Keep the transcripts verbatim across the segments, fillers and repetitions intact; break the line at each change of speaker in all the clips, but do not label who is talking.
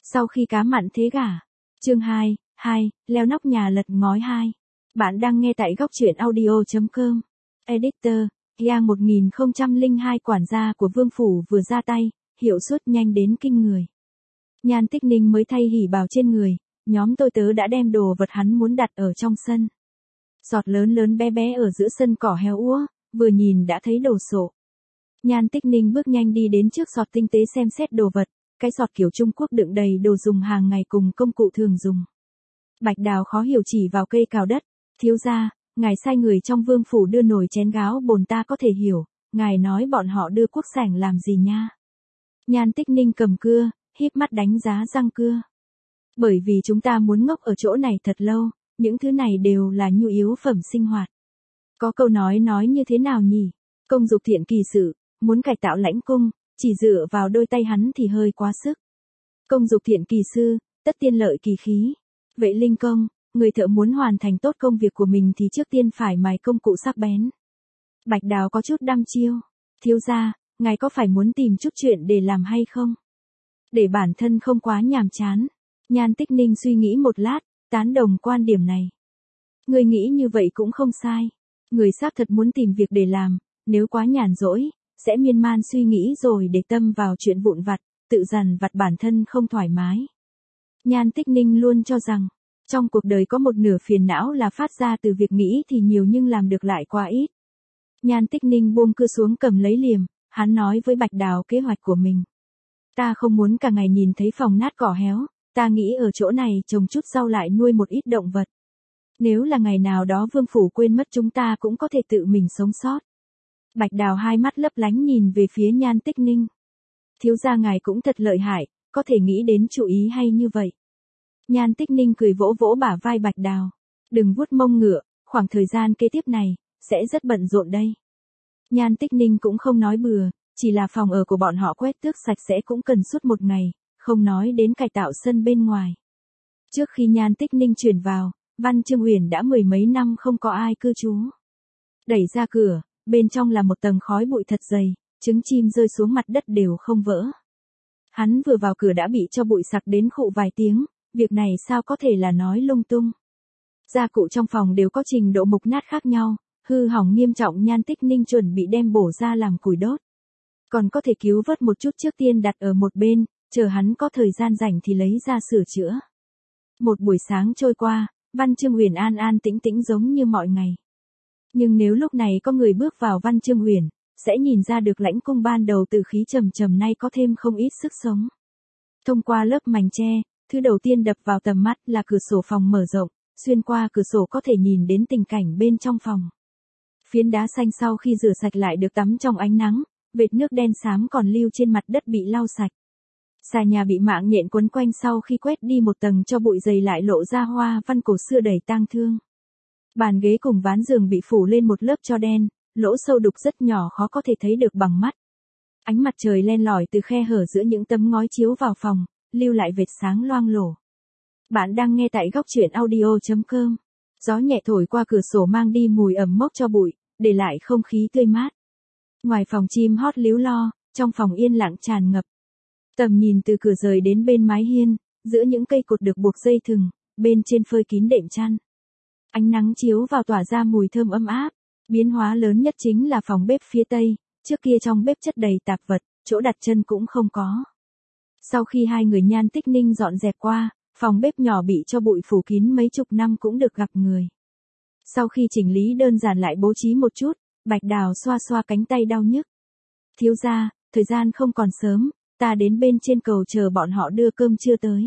Sau khi cá mặn thế gả. Chương hai, hai, leo nóc nhà lật ngói hai. Bạn đang nghe tại góc truyện audio chấm com. Editor, Giang một nghìn không trăm lẻ hai quản gia của Vương Phủ vừa ra tay, hiệu suất nhanh đến kinh người. Nhan Tích Ninh mới thay hỉ bào trên người, nhóm tôi tớ đã đem đồ vật hắn muốn đặt ở trong sân. Giọt lớn lớn bé bé ở giữa sân cỏ héo úa, vừa nhìn đã thấy đồ sộ. Nhan Tích Ninh bước nhanh đi đến trước giọt tinh tế xem xét đồ vật, cái giọt kiểu Trung Quốc đựng đầy đồ dùng hàng ngày cùng công cụ thường dùng. Bạch Đào khó hiểu chỉ vào cây cào đất, thiếu gia, ngài sai người trong Vương Phủ đưa nồi chén gáo bồn ta có thể hiểu, ngài nói bọn họ đưa quốc sảnh làm gì nha. Nhan Tích Ninh cầm cưa, híp mắt đánh giá răng cưa. Bởi vì chúng ta muốn ngốc ở chỗ này thật lâu, những thứ này đều là nhu yếu phẩm sinh hoạt. Có câu nói nói như thế nào nhỉ? Công dục thiện kỳ sự, muốn cải tạo lãnh cung, chỉ dựa vào đôi tay hắn thì hơi quá sức. Công dục thiện kỳ sư, tất tiên lợi kỳ khí. Vệ linh công, người thợ muốn hoàn thành tốt công việc của mình thì trước tiên phải mài công cụ sắc bén. Bạch Đào có chút đăm chiêu. Thiếu gia, ngài có phải muốn tìm chút chuyện để làm hay không? Để bản thân không quá nhàm chán. Nhan Tích Ninh suy nghĩ một lát, tán đồng quan điểm này. Người nghĩ như vậy cũng không sai. Người xác thật muốn tìm việc để làm, nếu quá nhàn rỗi, sẽ miên man suy nghĩ rồi để tâm vào chuyện vụn vặt, tự dằn vặt bản thân không thoải mái. Nhan Tích Ninh luôn cho rằng, trong cuộc đời có một nửa phiền não là phát ra từ việc nghĩ thì nhiều nhưng làm được lại quá ít. Nhan Tích Ninh buông cưa xuống cầm lấy liềm, hắn nói với Bạch Đào kế hoạch của mình. Ta không muốn cả ngày nhìn thấy phòng nát cỏ héo, ta nghĩ ở chỗ này trồng chút rau lại nuôi một ít động vật. Nếu là ngày nào đó Vương Phủ quên mất chúng ta cũng có thể tự mình sống sót. Bạch Đào hai mắt lấp lánh nhìn về phía Nhan Tích Ninh. Thiếu gia ngài cũng thật lợi hại, có thể nghĩ đến chủ ý hay như vậy. Nhan Tích Ninh cười vỗ vỗ bả vai Bạch Đào. Đừng vuốt mông ngựa, khoảng thời gian kế tiếp này, sẽ rất bận rộn đây. Nhan Tích Ninh cũng không nói bừa, chỉ là phòng ở của bọn họ quét tước sạch sẽ cũng cần suốt một ngày, không nói đến cải tạo sân bên ngoài. Trước khi Nhan Tích Ninh chuyển vào, Văn Trương Uyển đã mười mấy năm không có ai cư trú. Đẩy ra cửa, bên trong là một tầng khói bụi thật dày, trứng chim rơi xuống mặt đất đều không vỡ. Hắn vừa vào cửa đã bị cho bụi sặc đến khụ vài tiếng, việc này sao có thể là nói lung tung. Gia cụ trong phòng đều có trình độ mục nát khác nhau, hư hỏng nghiêm trọng. Nhan Tích Ninh chuẩn bị đem bổ ra làm củi đốt. Còn có thể cứu vớt một chút trước tiên đặt ở một bên, chờ hắn có thời gian rảnh thì lấy ra sửa chữa. Một buổi sáng trôi qua, Văn Trương Uyển an an tĩnh tĩnh giống như mọi ngày. Nhưng nếu lúc này có người bước vào Văn Trương Uyển, sẽ nhìn ra được lãnh cung ban đầu từ khí trầm trầm nay có thêm không ít sức sống. Thông qua lớp mành tre, thứ đầu tiên đập vào tầm mắt là cửa sổ phòng mở rộng, xuyên qua cửa sổ có thể nhìn đến tình cảnh bên trong phòng. Phiến đá xanh sau khi rửa sạch lại được tắm trong ánh nắng, vệt nước đen xám còn lưu trên mặt đất bị lau sạch. Xà nhà bị mạng nhện quấn quanh sau khi quét đi một tầng cho bụi dày lại lộ ra hoa văn cổ xưa đầy tang thương. Bàn ghế cùng ván giường bị phủ lên một lớp tro đen, lỗ sâu đục rất nhỏ khó có thể thấy được bằng mắt. Ánh mặt trời len lỏi từ khe hở giữa những tấm ngói chiếu vào phòng, lưu lại vệt sáng loang lổ. Bạn đang nghe tại góc truyện audio chấm com. Gió nhẹ thổi qua cửa sổ mang đi mùi ẩm mốc cho bụi, để lại không khí tươi mát. Ngoài phòng chim hót líu lo, trong phòng yên lặng tràn ngập. Tầm nhìn từ cửa rời đến bên mái hiên, giữa những cây cột được buộc dây thừng, bên trên phơi kín đệm chăn. Ánh nắng chiếu vào tỏa ra mùi thơm ấm áp. Biến hóa lớn nhất chính là phòng bếp phía tây, trước kia trong bếp chất đầy tạp vật, chỗ đặt chân cũng không có. Sau khi hai người Nhan Tích Ninh dọn dẹp qua, phòng bếp nhỏ bị cho bụi phủ kín mấy chục năm cũng được gặp người. Sau khi chỉnh lý đơn giản lại bố trí một chút, Bạch Đào xoa xoa cánh tay đau nhức. Thiếu gia, thời gian không còn sớm, ta đến bên trên cầu chờ bọn họ đưa cơm trưa tới.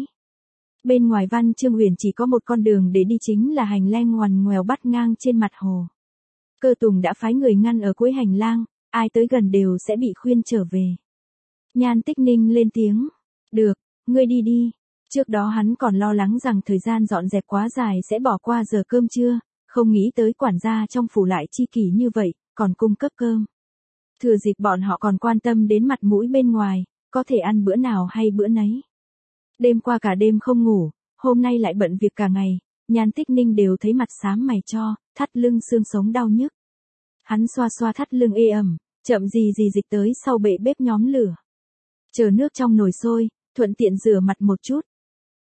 Bên ngoài Văn Trương Uyển chỉ có một con đường để đi chính là hành lang ngoằn ngoèo bắt ngang trên mặt hồ. Cơ Tùng đã phái người ngăn ở cuối hành lang, ai tới gần đều sẽ bị khuyên trở về. Nhan Tích Ninh lên tiếng. Được, ngươi đi đi. Trước đó hắn còn lo lắng rằng thời gian dọn dẹp quá dài sẽ bỏ qua giờ cơm trưa, không nghĩ tới quản gia trong phủ lại chi kỷ như vậy, còn cung cấp cơm. Thừa dịp bọn họ còn quan tâm đến mặt mũi bên ngoài, có thể ăn bữa nào hay bữa nấy. Đêm qua cả đêm không ngủ, hôm nay lại bận việc cả ngày, Nhan Tích Ninh đều thấy mặt xám mày cho, thắt lưng xương sống đau nhức. Hắn xoa xoa thắt lưng ê ẩm, chậm gì gì dịch tới sau bệ bếp nhóm lửa. Chờ nước trong nồi sôi, thuận tiện rửa mặt một chút,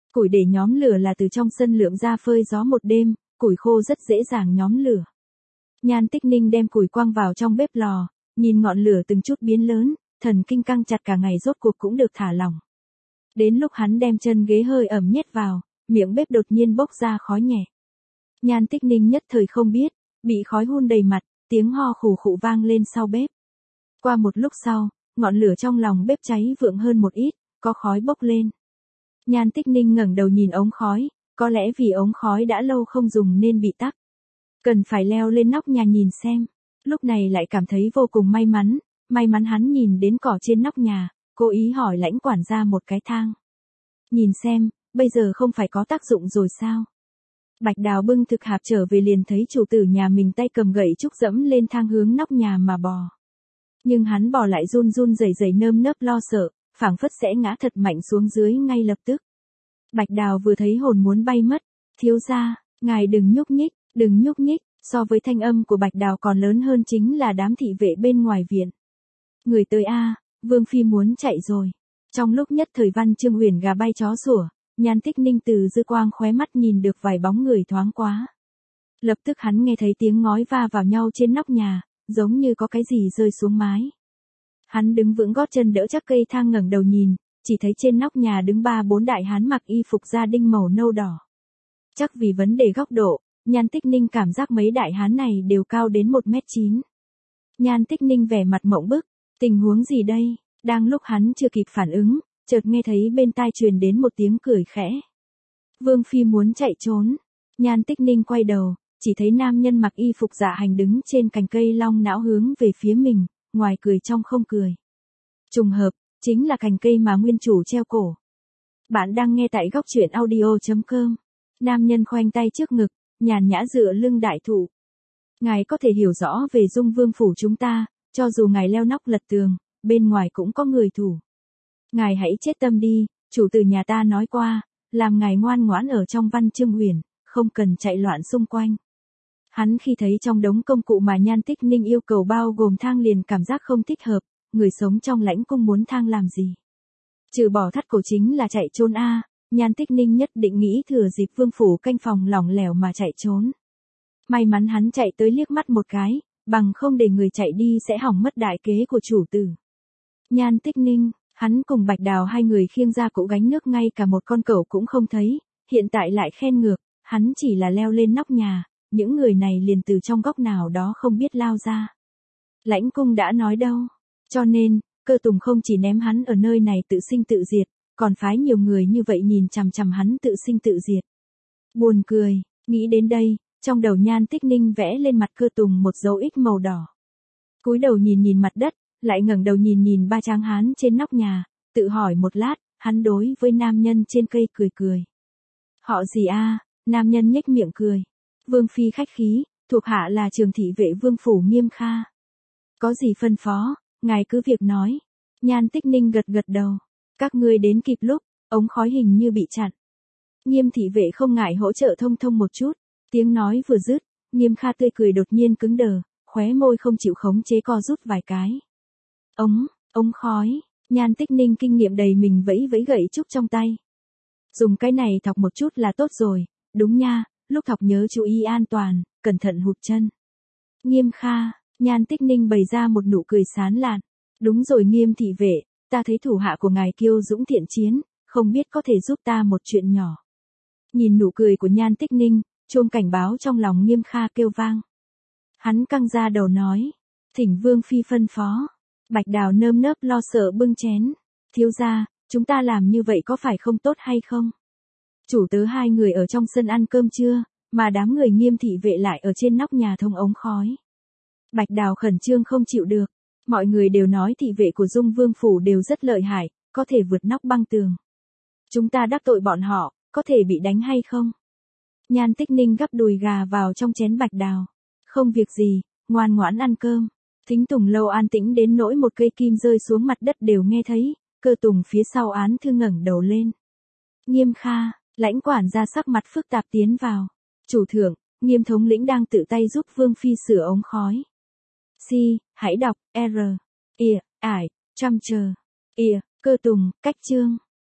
Củi để nhóm lửa là từ trong sân lượm ra phơi gió một đêm, củi khô rất dễ dàng nhóm lửa. Nhan Tích Ninh đem củi quăng vào trong bếp lò, nhìn ngọn lửa từng chút biến lớn, thần kinh căng chặt cả ngày rốt cuộc cũng được thả lỏng. Đến lúc hắn đem chân ghế hơi ẩm nhét vào, miệng bếp đột nhiên bốc ra khói nhẹ. Nhan Tích Ninh nhất thời không biết, bị khói hun đầy mặt, tiếng ho khủ khụ vang lên sau bếp. Qua một lúc sau, ngọn lửa trong lòng bếp cháy vượng hơn một ít, có khói bốc lên. Nhan Tích Ninh ngẩng đầu nhìn ống khói, có lẽ vì ống khói đã lâu không dùng nên bị tắc. Cần phải leo lên nóc nhà nhìn xem. Lúc này lại cảm thấy vô cùng may mắn, may mắn hắn nhìn đến cỏ trên nóc nhà, cố ý hỏi lãnh quản gia một cái thang. Nhìn xem, bây giờ không phải có tác dụng rồi sao? Bạch Đào bưng thực hạp trở về liền thấy chủ tử nhà mình tay cầm gậy trúc dẫm lên thang hướng nóc nhà mà bò. Nhưng hắn bò lại run run rẩy rẩy nơm nớp lo sợ, phảng phất sẽ ngã thật mạnh xuống dưới ngay lập tức. Bạch Đào vừa thấy hồn muốn bay mất, thiếu gia, ngài đừng nhúc nhích, đừng nhúc nhích, so với thanh âm của Bạch Đào còn lớn hơn chính là đám thị vệ bên ngoài viện. Người tới a, Vương Phi muốn chạy rồi. Trong lúc nhất thời Văn Chương Huyền gà bay chó sủa, Nhan Tích Ninh từ dư quang khóe mắt nhìn được vài bóng người thoáng quá. Lập tức hắn nghe thấy tiếng ngói va vào nhau trên nóc nhà, giống như có cái gì rơi xuống mái. Hắn đứng vững gót chân đỡ chắc cây thang ngẩng đầu nhìn, chỉ thấy trên nóc nhà đứng ba bốn đại hán mặc y phục gia đinh màu nâu đỏ. Chắc vì vấn đề góc độ, Nhan Tích Ninh cảm giác mấy đại hán này đều cao đến một mét chín. Nhan Tích Ninh vẻ mặt mộng bức, tình huống gì đây? Đang lúc hắn chưa kịp phản ứng, chợt nghe thấy bên tai truyền đến một tiếng cười khẽ. Vương Phi muốn chạy trốn. Nhan Tích Ninh quay đầu, chỉ thấy nam nhân mặc y phục dạ hành đứng trên cành cây long não hướng về phía mình, ngoài cười trong không cười. Trùng hợp, chính là cành cây mà nguyên chủ treo cổ. Bạn đang nghe tại góc truyện audio chấm com. Nam nhân khoanh tay trước ngực, nhàn nhã dựa lưng đại thụ. Ngài có thể hiểu rõ về Dung Vương phủ chúng ta, cho dù ngài leo nóc lật tường, bên ngoài cũng có người thủ. Ngài hãy chết tâm đi, chủ tử nhà ta nói qua, làm ngài ngoan ngoãn ở trong Văn Chương Huyền, không cần chạy loạn xung quanh. Hắn khi thấy trong đống công cụ mà Nhan Tích Ninh yêu cầu bao gồm thang liền cảm giác không thích hợp, người sống trong lãnh cung muốn thang làm gì. Trừ bỏ thắt cổ chính là chạy trốn a. Nhan Tích Ninh nhất định nghĩ thừa dịp vương phủ canh phòng lỏng lẻo mà chạy trốn. May mắn hắn chạy tới liếc mắt một cái, bằng không để người chạy đi sẽ hỏng mất đại kế của chủ tử. Nhan Tích Ninh, hắn cùng Bạch Đào hai người khiêng ra cỗ gánh nước ngay cả một con cẩu cũng không thấy, hiện tại lại khen ngược, hắn chỉ là leo lên nóc nhà, những người này liền từ trong góc nào đó không biết lao ra. Lãnh cung đã nói đâu, cho nên, Cơ Tùng không chỉ ném hắn ở nơi này tự sinh tự diệt, còn phái nhiều người như vậy nhìn chằm chằm hắn tự sinh tự diệt. Buồn cười, nghĩ đến đây, trong đầu Nhan Tích Ninh vẽ lên mặt Cơ Tùng một dấu X màu đỏ. Cúi đầu nhìn nhìn mặt đất, lại ngẩng đầu nhìn nhìn ba tráng hán trên nóc nhà, tự hỏi một lát, hắn đối với nam nhân trên cây cười cười. Họ gì a? Nam nhân nhếch miệng cười. Vương Phi khách khí, thuộc hạ là Trường thị vệ Vương phủ Nghiêm Kha. Có gì phân phó, ngài cứ việc nói. Nhan Tích Ninh gật gật đầu. Các ngươi đến kịp lúc, ống khói hình như bị chặn. Nghiêm thị vệ không ngại hỗ trợ thông thông một chút. Tiếng nói vừa dứt, Nghiêm Kha tươi cười đột nhiên cứng đờ, khóe môi không chịu khống chế co rút vài cái. Ống, ống khói, Nhan Tích Ninh kinh nghiệm đầy mình vẫy vẫy gậy trúc trong tay. Dùng cái này thọc một chút là tốt rồi, đúng nha, lúc thọc nhớ chú ý an toàn, cẩn thận hụt chân. Nghiêm Kha, Nhan Tích Ninh bày ra một nụ cười sán lạn. Đúng rồi Nghiêm thị vệ, ta thấy thủ hạ của ngài kiêu dũng thiện chiến, không biết có thể giúp ta một chuyện nhỏ. Nhìn nụ cười của Nhan Tích Ninh, chuông cảnh báo trong lòng Nghiêm Kha kêu vang. Hắn căng ra đầu nói, thỉnh Vương Phi phân phó. Bạch Đào nơm nớp lo sợ bưng chén. Thiếu gia, chúng ta làm như vậy có phải không tốt hay không? Chủ tớ hai người ở trong sân ăn cơm trưa, mà đám người Nghiêm thị vệ lại ở trên nóc nhà thông ống khói. Bạch Đào khẩn trương không chịu được. Mọi người đều nói thị vệ của Dung Vương phủ đều rất lợi hại, có thể vượt nóc băng tường. Chúng ta đắc tội bọn họ, có thể bị đánh hay không? Nhan Tích Ninh gắp đùi gà vào trong chén Bạch Đào. Không việc gì, ngoan ngoãn ăn cơm. Thính Tùng lâu an tĩnh đến nỗi một cây kim rơi xuống mặt đất đều nghe thấy, Cơ Tùng phía sau án thư ngẩng đầu lên. Nghiêm Kha, lãnh quản gia sắc mặt phức tạp tiến vào. Chủ thượng, Nghiêm thống lĩnh đang tự tay giúp Vương Phi sửa ống khói. Si, hãy đọc, R, I, ải, trăm chờ. I, Cơ Tùng, cách chương.